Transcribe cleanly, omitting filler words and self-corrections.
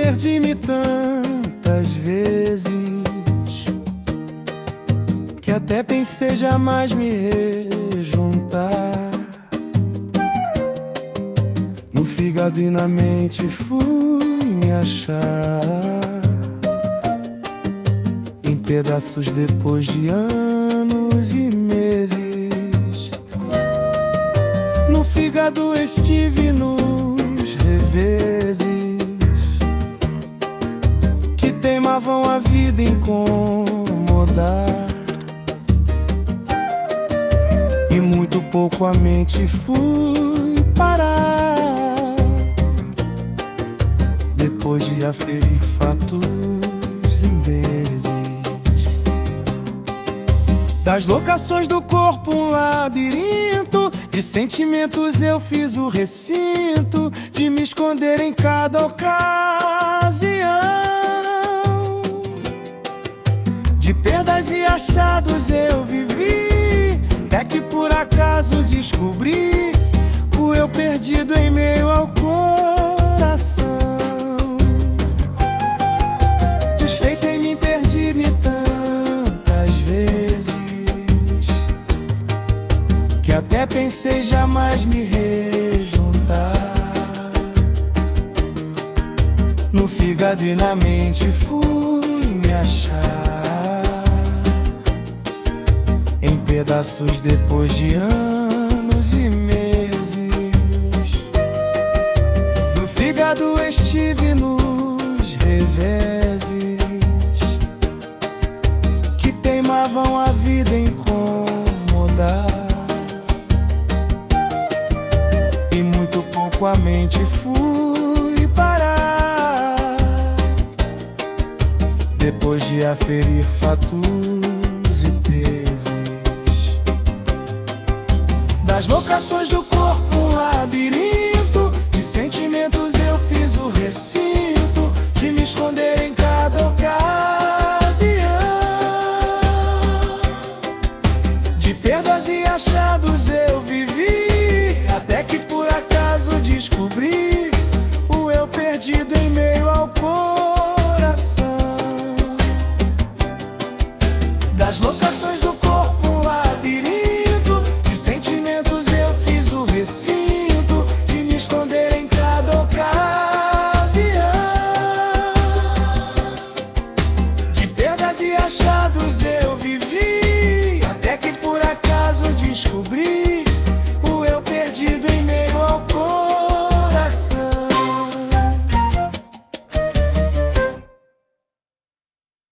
perdi-me tantas vezes que até pensei jamais me rejuntar. No fígado e na mente fui me achar em pedaços depois de anos e meses. No fígado estive nos reveses que teimavam a vida incomodar, e muito pouco a mente fui parar depois de aferir fatos e meses. Das locações do corpo um labirinto de sentimentos, eu fiz o recinto de me esconder em cada ocasião. De perdas e achados eu vivi, até que por acaso descobri o eu perdido em meio ao coração. Desfeito em mim, perdi-me tantas vezes que até pensei jamais me rejuntar. No fígado e na mente fui me achar em pedaços depois de anos e meses. No fígado estive nos reveses que teimavam a vida incomodar, e muito pouco a mente fui parar depois de aferir fatos e teses. Das locações do corpo um labirinto de sentimentos, eu fiz o recinto de me esconder em cada ocasião. De perdas e achados eu vivi, até que por acaso descobri o eu perdido em meio ao coração. Das locações do corpo um labirinto de sentimentos, eu fiz o recinto de me esconder em cada ocasião. De perdas e achados eu vivi, até que por acaso descobri